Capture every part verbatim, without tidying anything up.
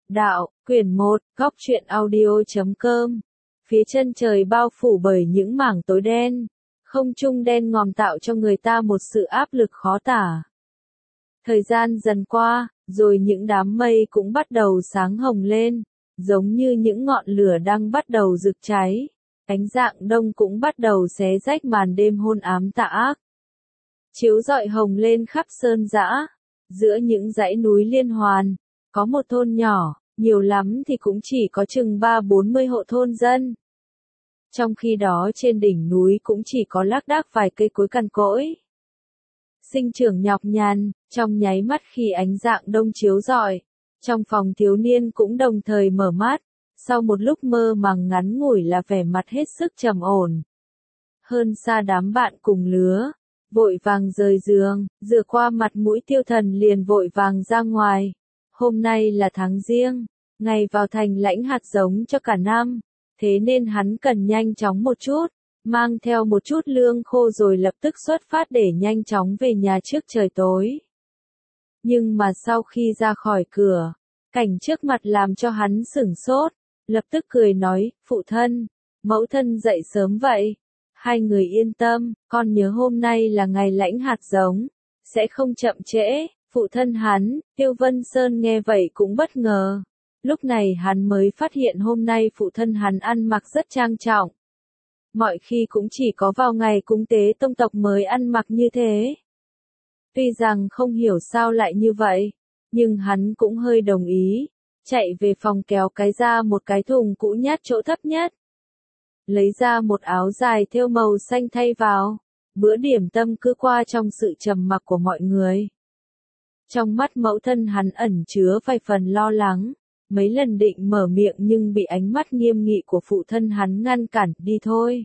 Đạo, quyển một, góc truyện audio chấm com. Phía chân trời bao phủ bởi những mảng tối đen, không trung đen ngòm tạo cho người ta một sự áp lực khó tả. Thời gian dần qua, rồi những đám mây cũng bắt đầu sáng hồng lên, giống như những ngọn lửa đang bắt đầu rực cháy. Ánh rạng đông cũng bắt đầu xé rách màn đêm hôn ám tà ác. Chiếu rọi hồng lên khắp sơn dã, giữa những dãy núi liên hoàn, có một thôn nhỏ, nhiều lắm thì cũng chỉ có chừng ba bốn mươi hộ thôn dân. Trong khi đó trên đỉnh núi cũng chỉ có lác đác vài cây cối cằn cỗi. Sinh trưởng nhọc nhằn, trong nháy mắt khi ánh rạng đông chiếu rọi, trong phòng thiếu niên cũng đồng thời mở mắt, sau một lúc mơ màng ngắn ngủi là vẻ mặt hết sức trầm ổn. Hơn xa đám bạn cùng lứa, vội vàng rời giường, rửa qua mặt mũi Tiêu Thần liền vội vàng ra ngoài. Hôm nay là tháng Giêng, ngày vào thành lãnh hạt giống cho cả năm, thế nên hắn cần nhanh chóng một chút, mang theo một chút lương khô rồi lập tức xuất phát để nhanh chóng về nhà trước trời tối. Nhưng mà sau khi ra khỏi cửa, cảnh trước mặt làm cho hắn sửng sốt, lập tức cười nói, phụ thân, mẫu thân dậy sớm vậy. Hai người yên tâm, con nhớ hôm nay là ngày lãnh hạt giống, sẽ không chậm trễ. Phụ thân hắn, Tiêu Vân Sơn nghe vậy cũng bất ngờ. Lúc này hắn mới phát hiện hôm nay phụ thân hắn ăn mặc rất trang trọng. Mọi khi cũng chỉ có vào ngày cúng tế tông tộc mới ăn mặc như thế. Tuy rằng không hiểu sao lại như vậy, nhưng hắn cũng hơi đồng ý, chạy về phòng kéo cái ra một cái thùng cũ nhát chỗ thấp nhất. Lấy ra một áo dài thêu màu xanh thay vào, bữa điểm tâm cứ qua trong sự trầm mặc của mọi người. Trong mắt mẫu thân hắn ẩn chứa vài phần lo lắng, mấy lần định mở miệng nhưng bị ánh mắt nghiêm nghị của phụ thân hắn ngăn cản, đi thôi.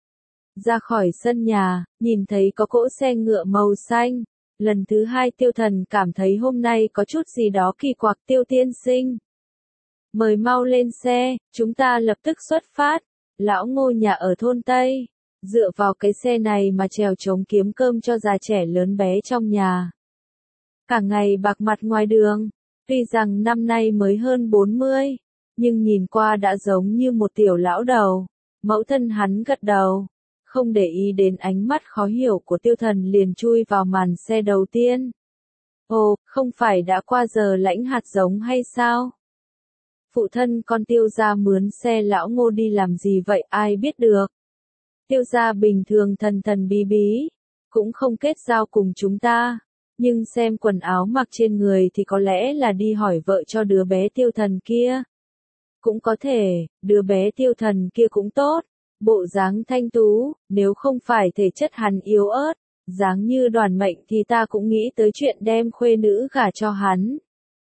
Ra khỏi sân nhà, nhìn thấy có cỗ xe ngựa màu xanh, lần thứ hai Tiêu Thần cảm thấy hôm nay có chút gì đó kỳ quặc. Tiêu tiên sinh, mời mau lên xe, chúng ta lập tức xuất phát. Lão Ngô nhà ở thôn Tây, dựa vào cái xe này mà trèo trống kiếm cơm cho già trẻ lớn bé trong nhà. Cả ngày bạc mặt ngoài đường, tuy rằng năm nay mới hơn bốn mươi, nhưng nhìn qua đã giống như một tiểu lão đầu. Mẫu thân hắn gật đầu, không để ý đến ánh mắt khó hiểu của Tiêu Thần liền chui vào màn xe đầu tiên. Ồ, không phải đã qua giờ lãnh hạt giống hay sao? Phụ thân con Tiêu gia mướn xe lão Ngô đi làm gì vậy ai biết được. Tiêu gia bình thường thần thần bí bí, cũng không kết giao cùng chúng ta. Nhưng xem quần áo mặc trên người thì có lẽ là đi hỏi vợ cho đứa bé Tiêu Thần kia. Cũng có thể, đứa bé Tiêu Thần kia cũng tốt, bộ dáng thanh tú, nếu không phải thể chất hắn yếu ớt, dáng như Đoàn Mệnh thì ta cũng nghĩ tới chuyện đem khuê nữ gả cho hắn.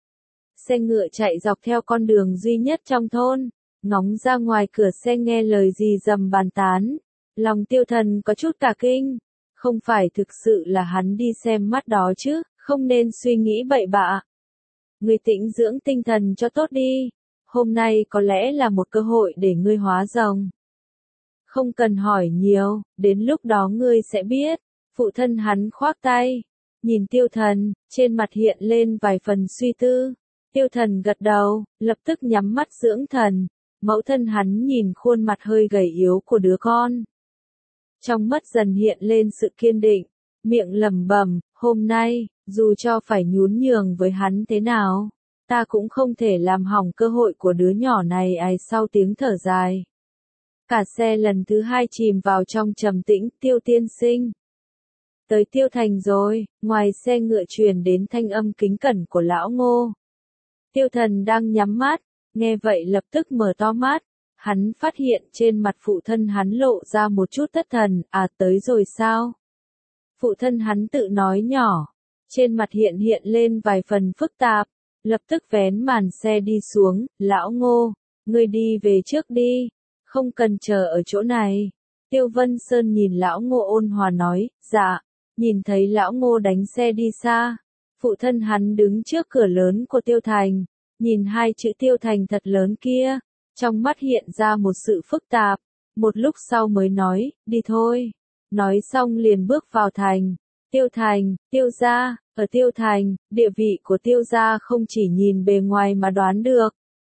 Xe ngựa chạy dọc theo con đường duy nhất trong thôn, ngóng ra ngoài cửa xe nghe lời gì dầm bàn tán. Lòng Tiêu Thần có chút cả kinh. Không phải thực sự là hắn đi xem mắt đó chứ, không nên suy nghĩ bậy bạ. Ngươi tĩnh dưỡng tinh thần cho tốt đi, hôm nay có lẽ là một cơ hội để ngươi hóa rồng. Không cần hỏi nhiều, đến lúc đó ngươi sẽ biết. Phụ thân hắn khoác tay, nhìn Tiêu Thần, trên mặt hiện lên vài phần suy tư. Tiêu Thần gật đầu, lập tức nhắm mắt dưỡng thần. Mẫu thân hắn nhìn khuôn mặt hơi gầy yếu của đứa con, trong mắt dần hiện lên sự kiên định, miệng lẩm bẩm, hôm nay, dù cho phải nhún nhường với hắn thế nào, ta cũng không thể làm hỏng cơ hội của đứa nhỏ này. Ai sau tiếng thở dài, cả xe lần thứ hai chìm vào trong trầm tĩnh. Tiêu tiên sinh, tới Tiêu Thành rồi. Ngoài xe ngựa truyền đến thanh âm kính cẩn của lão Ngô. Tiêu Thần đang nhắm mắt, nghe vậy lập tức mở to mắt. Hắn phát hiện trên mặt phụ thân hắn lộ ra một chút thất thần. À, tới rồi sao? Phụ thân hắn tự nói nhỏ, trên mặt hiện hiện lên vài phần phức tạp, lập tức vén màn xe đi xuống. Lão Ngô, ngươi đi về trước đi, không cần chờ ở chỗ này. Tiêu Vân Sơn nhìn lão Ngô ôn hòa nói, dạ. Nhìn thấy lão Ngô đánh xe đi xa, phụ thân hắn đứng trước cửa lớn của Tiêu Thành, nhìn hai chữ Tiêu Thành thật lớn kia, trong mắt hiện ra một sự phức tạp, một lúc sau mới nói, đi thôi. Nói xong liền bước vào thành. Tiêu Thành, Tiêu gia, ở Tiêu Thành, địa vị của Tiêu gia không chỉ nhìn bề ngoài mà đoán được,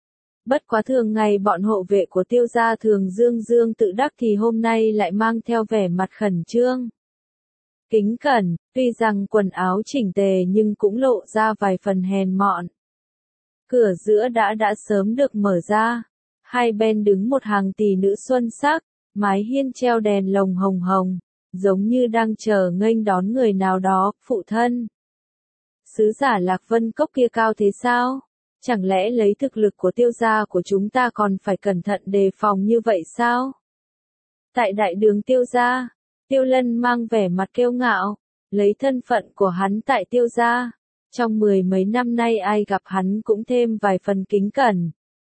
Bất quá thường ngày bọn hộ vệ của tiêu gia thường dương dương tự đắc thì hôm nay lại mang theo vẻ mặt khẩn trương. Kính cẩn, tuy rằng quần áo chỉnh tề nhưng cũng lộ ra vài phần hèn mọn. Cửa giữa đã đã sớm được mở ra. Hai bên đứng một hàng tỷ nữ xuân sắc, mái hiên treo đèn lồng hồng hồng, giống như đang chờ nghênh đón người nào đó, phụ thân. Sứ giả Lạc Vân Cốc kia cao thế sao? Chẳng lẽ lấy thực lực của tiêu gia của chúng ta còn phải cẩn thận đề phòng như vậy sao? Tại đại đường tiêu gia, Tiêu Lân mang vẻ mặt kiêu ngạo, lấy thân phận của hắn tại tiêu gia. Trong mười mấy năm nay ai gặp hắn cũng thêm vài phần kính cẩn.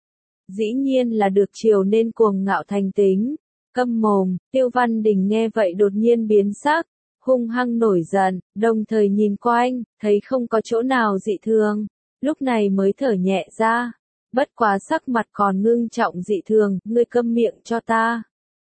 Dĩ nhiên là được chiều nên cuồng ngạo thành tính. Câm mồm, Tiêu Văn Đình nghe vậy đột nhiên biến sắc, hung hăng nổi giận, đồng thời nhìn quanh, thấy không có chỗ nào dị thường, lúc này mới thở nhẹ ra. Bất quá sắc mặt còn ngưng trọng dị thường, ngươi câm miệng cho ta.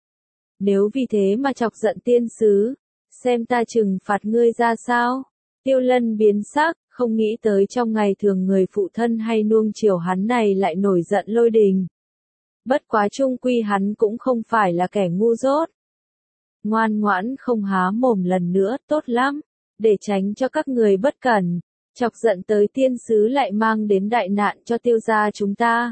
Nếu vì thế mà chọc giận tiên sứ, xem ta trừng phạt ngươi ra sao? Tiêu Lân biến sắc, không nghĩ tới trong ngày thường người phụ thân hay nuông chiều hắn này lại nổi giận lôi đình. Bất quá chung quy hắn cũng không phải là kẻ ngu dốt. Ngoan ngoãn không há mồm lần nữa, tốt lắm, để tránh cho các người bất cẩn, chọc giận tới tiên sứ lại mang đến đại nạn cho tiêu gia chúng ta.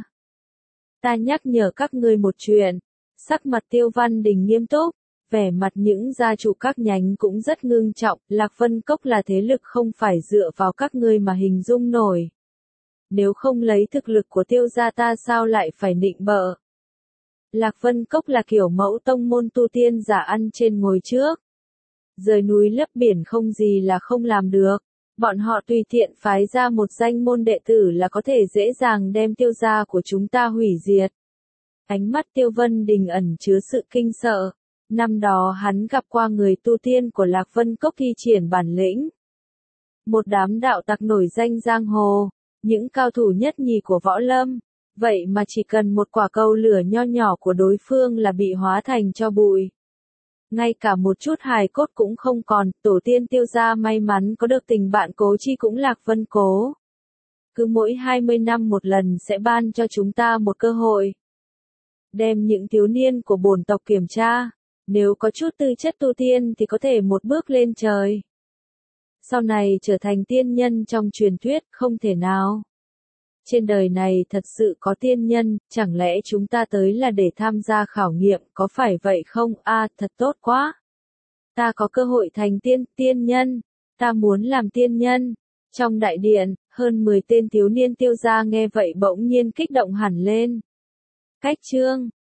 Ta nhắc nhở các ngươi một chuyện, sắc mặt Tiêu Văn Đình nghiêm túc, vẻ mặt những gia chủ các nhánh cũng rất ngưng trọng, Lạc Vân Cốc là thế lực không phải dựa vào các ngươi mà hình dung nổi. Nếu không lấy thực lực của tiêu gia ta sao lại phải nịnh bợ. Lạc Vân Cốc là kiểu mẫu tông môn tu tiên giả ăn trên ngồi trước. Rời núi lấp biển không gì là không làm được. Bọn họ tùy tiện phái ra một danh môn đệ tử là có thể dễ dàng đem tiêu gia của chúng ta hủy diệt. Ánh mắt Tiêu Vân Đình ẩn chứa sự kinh sợ. Năm đó hắn gặp qua người tu tiên của Lạc Vân Cốc thi triển bản lĩnh. Một đám đạo tặc nổi danh giang hồ, những cao thủ nhất nhì của võ lâm. Vậy mà chỉ cần một quả cầu lửa nho nhỏ của đối phương là bị hóa thành tro bụi. Ngay cả một chút hài cốt cũng không còn, tổ tiên tiêu gia may mắn có được tình bạn cố chi cũng Lạc Vân Cố. Cứ mỗi hai mươi năm một lần sẽ ban cho chúng ta một cơ hội. Đem những thiếu niên của bổn tộc kiểm tra, nếu có chút tư chất tu tiên thì có thể một bước lên trời. Sau này trở thành tiên nhân trong truyền thuyết, không thể nào. Trên đời này thật sự có tiên nhân, chẳng lẽ chúng ta tới là để tham gia khảo nghiệm, có phải vậy không? A, à, thật tốt quá. Ta có cơ hội thành tiên, tiên nhân. Ta muốn làm tiên nhân. Trong đại điện, hơn mười tên thiếu niên tiêu gia nghe vậy bỗng nhiên kích động hẳn lên. Cách chương